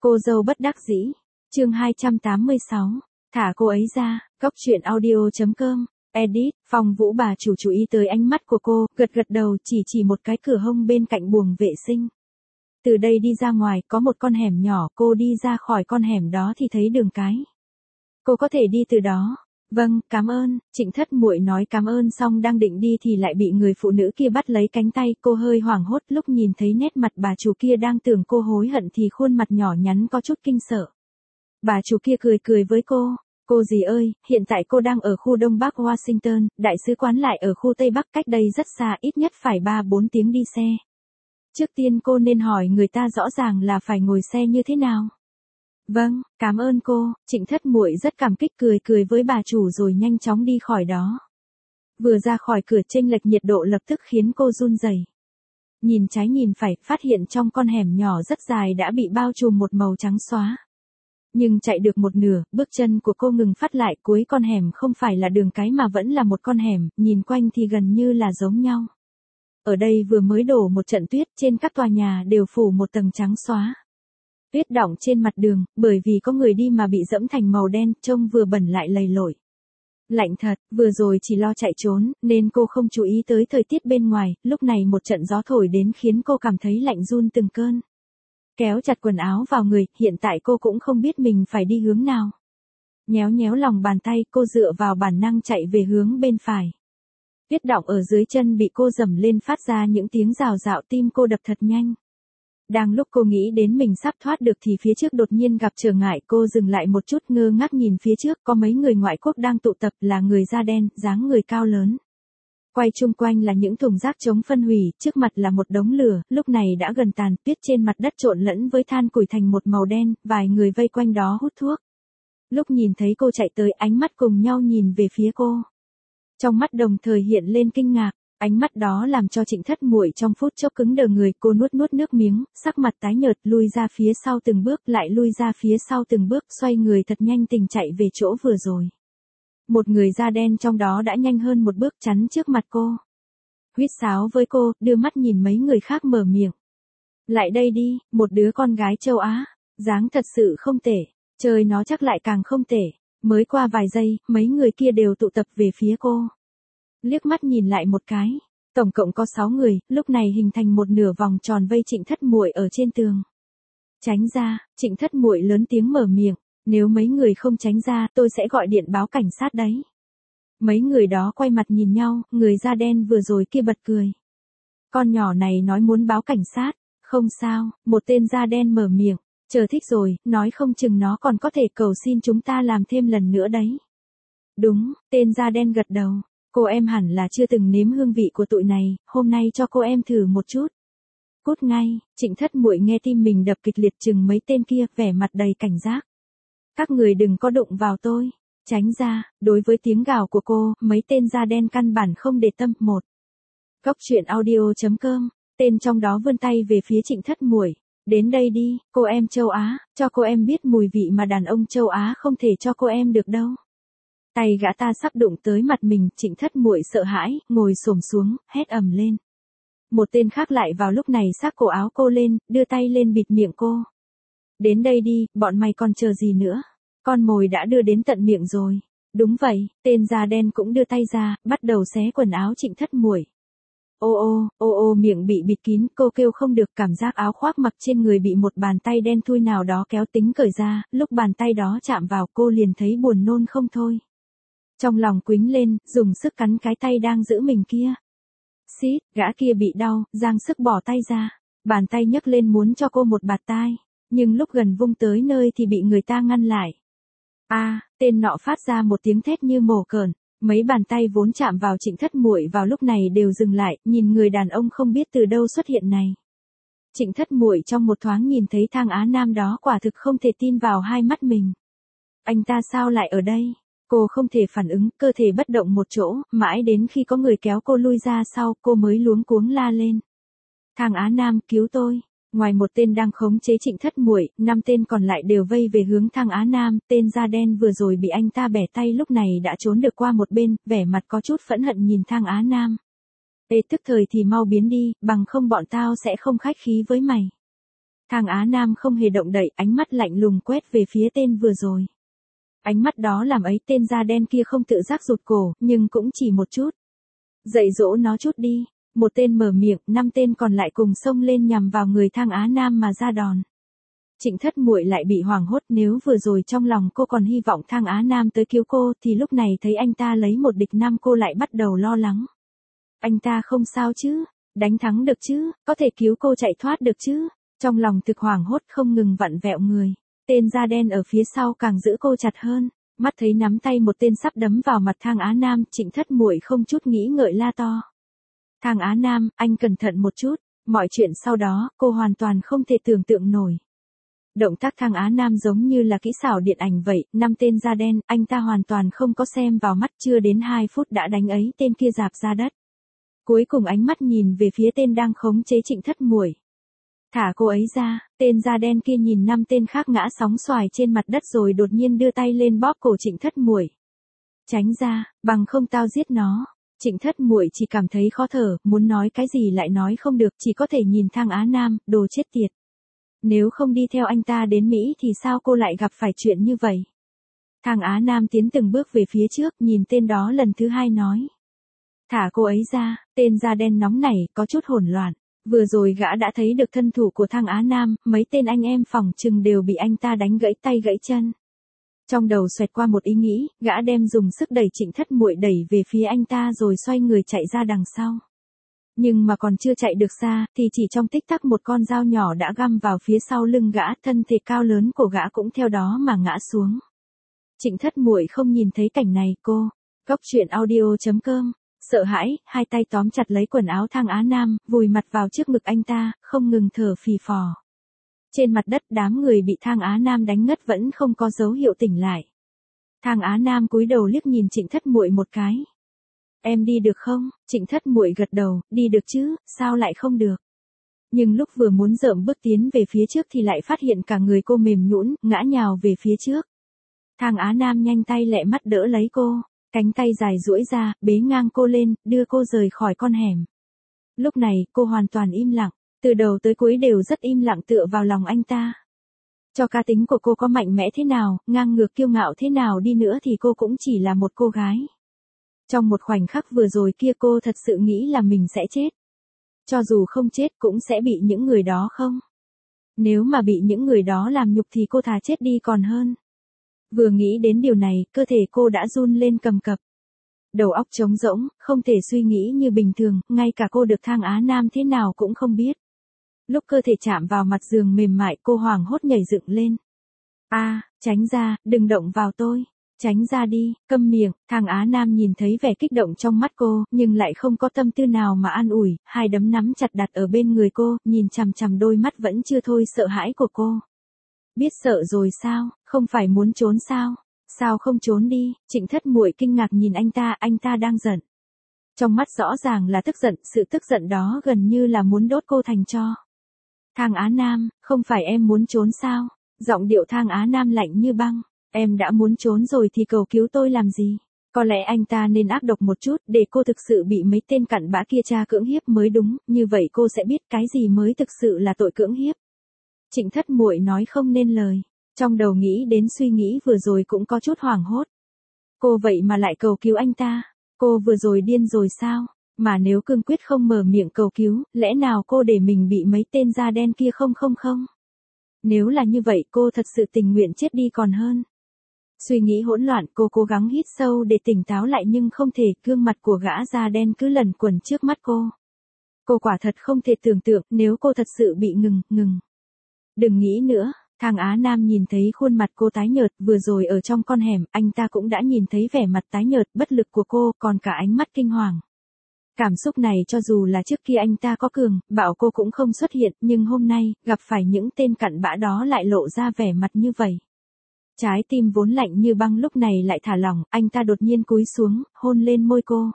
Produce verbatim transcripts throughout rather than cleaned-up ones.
Cô dâu bất đắc dĩ. Chương hai trăm tám mươi sáu. Thả cô ấy ra. Góc truyện audio chấm com. Edit. Phòng Vũ bà chủ chú ý tới ánh mắt của cô, gật gật đầu, chỉ chỉ một cái cửa hông bên cạnh buồng vệ sinh. Từ đây đi ra ngoài, có một con hẻm nhỏ, cô đi ra khỏi con hẻm đó thì thấy đường cái. Cô có thể đi từ đó. Vâng, cảm ơn. Trịnh Thất Muội nói cảm ơn xong đang định đi thì lại bị người phụ nữ kia bắt lấy cánh tay, cô hơi hoảng hốt lúc nhìn thấy nét mặt bà chủ kia đang tưởng cô hối hận thì khuôn mặt nhỏ nhắn có chút kinh sợ. Bà chủ kia cười cười với cô, cô dì ơi, hiện tại cô đang ở khu Đông Bắc Washington, đại sứ quán lại ở khu Tây Bắc cách đây rất xa, ít nhất phải ba bốn tiếng đi xe. Trước tiên cô nên hỏi người ta rõ ràng là phải ngồi xe như thế nào. Vâng, cảm ơn cô. Trịnh Thất Muội rất cảm kích cười cười với bà chủ rồi nhanh chóng đi khỏi đó. Vừa ra khỏi cửa chênh lệch nhiệt độ lập tức khiến cô run rẩy. Nhìn trái nhìn phải, phát hiện trong con hẻm nhỏ rất dài đã bị bao trùm một màu trắng xóa. Nhưng chạy được một nửa, bước chân của cô ngừng phát lại, cuối con hẻm không phải là đường cái mà vẫn là một con hẻm, nhìn quanh thì gần như là giống nhau. Ở đây vừa mới đổ một trận tuyết, trên các tòa nhà đều phủ một tầng trắng xóa. Tuyết đọng trên mặt đường, bởi vì có người đi mà bị dẫm thành màu đen, trông vừa bẩn lại lầy lội. Lạnh thật, vừa rồi chỉ lo chạy trốn, nên cô không chú ý tới thời tiết bên ngoài, lúc này một trận gió thổi đến khiến cô cảm thấy lạnh run từng cơn. Kéo chặt quần áo vào người, hiện tại cô cũng không biết mình phải đi hướng nào. Nhéo nhéo lòng bàn tay, cô dựa vào bản năng chạy về hướng bên phải. Tuyết đọng ở dưới chân bị cô dầm lên phát ra những tiếng rào rạo, tim cô đập thật nhanh. Đang lúc cô nghĩ đến mình sắp thoát được thì phía trước đột nhiên gặp trở ngại, cô dừng lại một chút ngơ ngác nhìn phía trước, có mấy người ngoại quốc đang tụ tập, là người da đen, dáng người cao lớn. Quay chung quanh là những thùng rác chống phân hủy, trước mặt là một đống lửa, lúc này đã gần tàn, tuyết trên mặt đất trộn lẫn với than củi thành một màu đen, vài người vây quanh đó hút thuốc. Lúc nhìn thấy cô chạy tới, ánh mắt cùng nhau nhìn về phía cô. Trong mắt đồng thời hiện lên kinh ngạc. Ánh mắt đó làm cho Trịnh Thất Muội trong phút chốc cứng đờ người, cô nuốt nuốt nước miếng, sắc mặt tái nhợt, lui ra phía sau từng bước, lại lui ra phía sau từng bước, xoay người thật nhanh tình chạy về chỗ vừa rồi. Một người da đen trong đó đã nhanh hơn một bước chắn trước mặt cô. Huýt sáo với cô, đưa mắt nhìn mấy người khác mở miệng. Lại đây đi, một đứa con gái châu Á, dáng thật sự không tệ, chơi nó chắc lại càng không tệ. Mới qua vài giây, mấy người kia đều tụ tập về phía cô. Liếc mắt nhìn lại một cái, tổng cộng có sáu người, lúc này hình thành một nửa vòng tròn vây Trịnh Thất Muội ở trên tường. Tránh ra, Trịnh Thất Muội lớn tiếng mở miệng, nếu mấy người không tránh ra, tôi sẽ gọi điện báo cảnh sát đấy. Mấy người đó quay mặt nhìn nhau, người da đen vừa rồi kia bật cười. Con nhỏ này nói muốn báo cảnh sát, không sao, một tên da đen mở miệng, chờ thích rồi, nói không chừng nó còn có thể cầu xin chúng ta làm thêm lần nữa đấy. Đúng, tên da đen gật đầu. Cô em hẳn là chưa từng nếm hương vị của tụi này, hôm nay cho cô em thử một chút. Cút ngay, Trịnh Thất Muội nghe tim mình đập kịch liệt chừng mấy tên kia, vẻ mặt đầy cảnh giác. Các người đừng có đụng vào tôi, tránh ra, đối với tiếng gào của cô, mấy tên da đen căn bản không để tâm. Một. Góc truyện audio chấm com, tên trong đó vươn tay về phía Trịnh Thất Muội. Đến đây đi, cô em châu Á, cho cô em biết mùi vị mà đàn ông châu Á không thể cho cô em được đâu. Tay gã ta sắp đụng tới mặt mình, Trịnh Thất Muội sợ hãi, ngồi xổm xuống, hét ầm lên. Một tên khác lại vào lúc này xác cổ áo cô lên, đưa tay lên bịt miệng cô. Đến đây đi, bọn mày còn chờ gì nữa? Con mồi đã đưa đến tận miệng rồi. Đúng vậy, tên da đen cũng đưa tay ra, bắt đầu xé quần áo Trịnh Thất Muội. Ô ô, ô ô miệng bị bịt kín, cô kêu không được, cảm giác áo khoác mặc trên người bị một bàn tay đen thui nào đó kéo tính cởi ra, lúc bàn tay đó chạm vào cô liền thấy buồn nôn không thôi. Trong lòng quýnh lên, dùng sức cắn cái tay đang giữ mình kia. Xít, gã kia bị đau, giang sức bỏ tay ra. Bàn tay nhấc lên muốn cho cô một bạt tai. Nhưng lúc gần vung tới nơi thì bị người ta ngăn lại. A, à, tên nọ phát ra một tiếng thét như mổ cờn. Mấy bàn tay vốn chạm vào Trịnh Thất Muội vào lúc này đều dừng lại, nhìn người đàn ông không biết từ đâu xuất hiện này. Trịnh Thất Muội trong một thoáng nhìn thấy thang Á Nam đó, quả thực không thể tin vào hai mắt mình. Anh ta sao lại ở đây? Cô không thể phản ứng, cơ thể bất động một chỗ, mãi đến khi có người kéo cô lui ra sau, cô mới luống cuống la lên. Thang Á Nam, cứu tôi. Ngoài một tên đang khống chế Trịnh Thất Muội, năm tên còn lại đều vây về hướng thang Á Nam, tên da đen vừa rồi bị anh ta bẻ tay lúc này đã trốn được qua một bên, vẻ mặt có chút phẫn hận nhìn thang Á Nam. Ê, tức thời thì mau biến đi, bằng không bọn tao sẽ không khách khí với mày. Thang Á Nam không hề động đậy, ánh mắt lạnh lùng quét về phía tên vừa rồi. Ánh mắt đó làm ấy tên da đen kia không tự giác rụt cổ, nhưng cũng chỉ một chút. Dạy dỗ nó chút đi. Một tên mở miệng, năm tên còn lại cùng xông lên nhằm vào người Thang Á Nam mà ra đòn. Trịnh Thất Muội lại bị hoảng hốt, nếu vừa rồi trong lòng cô còn hy vọng Thang Á Nam tới cứu cô thì lúc này thấy anh ta lấy một địch năm cô lại bắt đầu lo lắng. Anh ta không sao chứ, đánh thắng được chứ, có thể cứu cô chạy thoát được chứ. Trong lòng thực hoảng hốt không ngừng vặn vẹo người. Tên da đen ở phía sau càng giữ cô chặt hơn, mắt thấy nắm tay một tên sắp đấm vào mặt Thang Á Nam, Trịnh Thất Muội không chút nghĩ ngợi la to. Thang Á Nam, anh cẩn thận một chút, mọi chuyện sau đó, cô hoàn toàn không thể tưởng tượng nổi. Động tác Thang Á Nam giống như là kỹ xảo điện ảnh vậy, năm tên da đen, anh ta hoàn toàn không có xem vào mắt, chưa đến hai phút đã đánh ấy tên kia rạp ra đất. Cuối cùng ánh mắt nhìn về phía tên đang khống chế Trịnh Thất Muội. Thả cô ấy ra, tên da đen kia nhìn năm tên khác ngã sóng xoài trên mặt đất rồi đột nhiên đưa tay lên bóp cổ Trịnh Thất Muội. Tránh ra, bằng không tao giết nó. Trịnh Thất Muội chỉ cảm thấy khó thở, muốn nói cái gì lại nói không được, chỉ có thể nhìn Thang Á Nam, đồ chết tiệt. Nếu không đi theo anh ta đến Mỹ thì sao cô lại gặp phải chuyện như vậy? Thang Á Nam tiến từng bước về phía trước, nhìn tên đó lần thứ hai nói. Thả cô ấy ra, tên da đen nóng nảy, có chút hỗn loạn. Vừa rồi gã đã thấy được thân thủ của Thang Á Nam, mấy tên anh em phòng trừng đều bị anh ta đánh gãy tay gãy chân. Trong đầu xoẹt qua một ý nghĩ, gã đem dùng sức đẩy Trịnh Thất Muội đẩy về phía anh ta rồi xoay người chạy ra đằng sau. Nhưng mà còn chưa chạy được xa, thì chỉ trong tích tắc một con dao nhỏ đã găm vào phía sau lưng gã, thân thể cao lớn của gã cũng theo đó mà ngã xuống. Trịnh Thất Muội không nhìn thấy cảnh này, cô. Góc truyện audio chấm com. Sợ hãi, hai tay tóm chặt lấy quần áo Thang Á Nam, vùi mặt vào trước ngực anh ta, không ngừng thở phì phò. Trên mặt đất đám người bị Thang Á Nam đánh ngất vẫn không có dấu hiệu tỉnh lại. Thang Á Nam cúi đầu liếc nhìn Trịnh Thất Muội một cái. Em đi được không? Trịnh Thất Muội gật đầu, đi được chứ, sao lại không được? Nhưng lúc vừa muốn dợm bước tiến về phía trước thì lại phát hiện cả người cô mềm nhũn, ngã nhào về phía trước. Thang Á Nam nhanh tay lẹ mắt đỡ lấy cô. Cánh tay dài duỗi ra, bế ngang cô lên, đưa cô rời khỏi con hẻm. Lúc này, cô hoàn toàn im lặng, từ đầu tới cuối đều rất im lặng tựa vào lòng anh ta. Cho cá tính của cô có mạnh mẽ thế nào, ngang ngược kiêu ngạo thế nào đi nữa thì cô cũng chỉ là một cô gái. Trong một khoảnh khắc vừa rồi kia cô thật sự nghĩ là mình sẽ chết. Cho dù không chết cũng sẽ bị những người đó không. Nếu mà bị những người đó làm nhục thì cô thà chết đi còn hơn. Vừa nghĩ đến điều này, cơ thể cô đã run lên cầm cập. Đầu óc trống rỗng, không thể suy nghĩ như bình thường, ngay cả cô được Thang Á Nam thế nào cũng không biết. Lúc cơ thể chạm vào mặt giường mềm mại, cô hoảng hốt nhảy dựng lên. A, à, tránh ra, đừng động vào tôi. Tránh ra đi, câm miệng. Thang Á Nam nhìn thấy vẻ kích động trong mắt cô, nhưng lại không có tâm tư nào mà an ủi, hai đấm nắm chặt đặt ở bên người cô, nhìn chằm chằm đôi mắt vẫn chưa thôi sợ hãi của cô. Biết sợ rồi sao, không phải muốn trốn sao? Sao không trốn đi? Trịnh Thất Muội kinh ngạc nhìn anh ta, anh ta đang giận. Trong mắt rõ ràng là tức giận, sự tức giận đó gần như là muốn đốt cô thành tro. Thang Á Nam, không phải em muốn trốn sao? Giọng điệu Thang Á Nam lạnh như băng. Em đã muốn trốn rồi thì cầu cứu tôi làm gì? Có lẽ anh ta nên ác độc một chút để cô thực sự bị mấy tên cặn bã kia tra cưỡng hiếp mới đúng, như vậy cô sẽ biết cái gì mới thực sự là tội cưỡng hiếp. Trịnh Thất Muội nói không nên lời, trong đầu nghĩ đến suy nghĩ vừa rồi cũng có chút hoảng hốt. Cô vậy mà lại cầu cứu anh ta, cô vừa rồi điên rồi sao? Mà nếu cương quyết không mở miệng cầu cứu, lẽ nào cô để mình bị mấy tên da đen kia không không không? Nếu là như vậy cô thật sự tình nguyện chết đi còn hơn. Suy nghĩ hỗn loạn, cô cố gắng hít sâu để tỉnh táo lại nhưng không thể, gương mặt của gã da đen cứ lẩn quẩn trước mắt cô. Cô quả thật không thể tưởng tượng nếu cô thật sự bị ngừng, ngừng. Đừng nghĩ nữa, Thang Á Nam nhìn thấy khuôn mặt cô tái nhợt, vừa rồi ở trong con hẻm, anh ta cũng đã nhìn thấy vẻ mặt tái nhợt, bất lực của cô, còn cả ánh mắt kinh hoàng. Cảm xúc này cho dù là trước kia anh ta có cường, bảo cô cũng không xuất hiện, nhưng hôm nay, gặp phải những tên cặn bã đó lại lộ ra vẻ mặt như vậy. Trái tim vốn lạnh như băng lúc này lại thả lỏng, anh ta đột nhiên cúi xuống, hôn lên môi cô.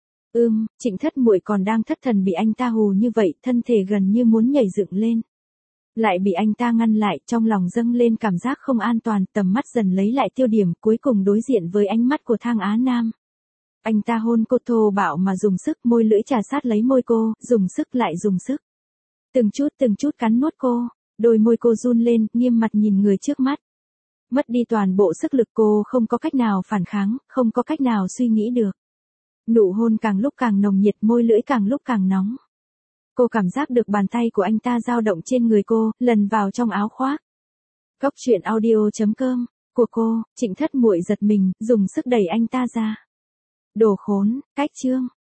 Ưm, Trịnh Thất Muội còn đang thất thần bị anh ta hù như vậy, thân thể gần như muốn nhảy dựng lên. Lại bị anh ta ngăn lại, trong lòng dâng lên cảm giác không an toàn, tầm mắt dần lấy lại tiêu điểm, cuối cùng đối diện với ánh mắt của Thang Á Nam. Anh ta hôn cô thô bạo mà dùng sức, môi lưỡi trà sát lấy môi cô, dùng sức lại dùng sức. Từng chút từng chút cắn nuốt cô. Đôi môi cô run lên, nghiêm mặt nhìn người trước mắt. Mất đi toàn bộ sức lực cô không có cách nào phản kháng, không có cách nào suy nghĩ được. Nụ hôn càng lúc càng nồng nhiệt, môi lưỡi càng lúc càng nóng. Cô cảm giác được bàn tay của anh ta dao động trên người cô, lần vào trong áo khoác. Cốc truyện audio chấm com của cô, Trịnh Thất Muội giật mình, dùng sức đẩy anh ta ra. Đồ khốn, cách chương.